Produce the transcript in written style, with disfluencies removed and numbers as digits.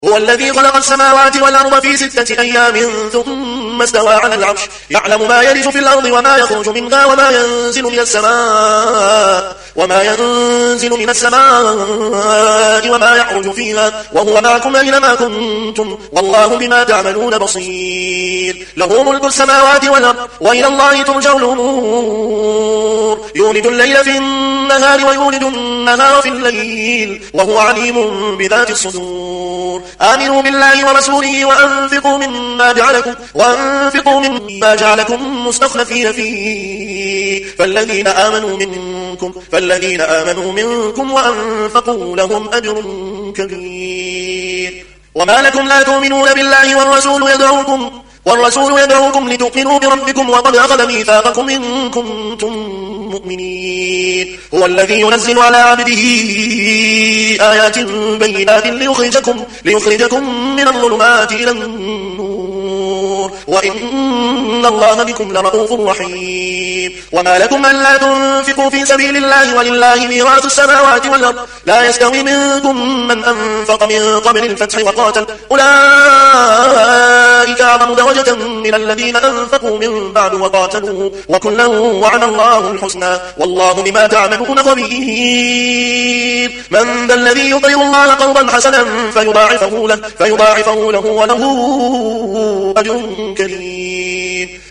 هو الذي خلق السماوات والأرض في 6 أيام ثم استوى على العرش يعلم ما يلج في الأرض وما يخرج منها وما ينزل من السماء وما يعرج فيها وهو معكم أينما كنتم والله بما تعملون بصير. له ملك السماوات والأرض وإلى الله ترجع الأمور. يولد الليل في النهار ويولد النهار في الليل وهو عليم بذات الصدور. آمنوا بالله ورسوله وأنفقوا مما جعلكم مستخلفين فيه فالذين آمنوا منكم وأنفقوا لهم أجر كبير. وما لكم لا تؤمنون بالله والرسول يدعوكم لتؤمنوا بربكم وقد أخذ ميثاقكم إن كنتم مؤمنين. هو الذي ينزل على عبده آيات بينات ليخرجكم من الظلمات إلى النور وإن الله بكم لرؤوف رحيم. وما لكم ألا تنفقوا في سبيل الله ولله ميراث السماوات والأرض لا يستوي منكم من أنفق من قبل الفتح وقاتل أولئك أعظم درجة من الذين أنفقوا من بعد وقاتلوا وكلا وعد الله الحسنى والله بما تعملون خبير. من ذا الذي يقرض الله قرضا حسنا فيضاعفه له وله أجر كريم.